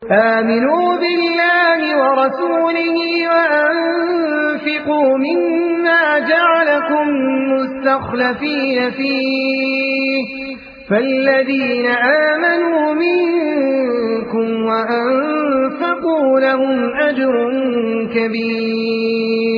آمنوا بالله ورسوله وأنفقوا مما جعلكم مستخلفين فيه فالذين آمنوا منكم وأنفقوا لهم أجر كبير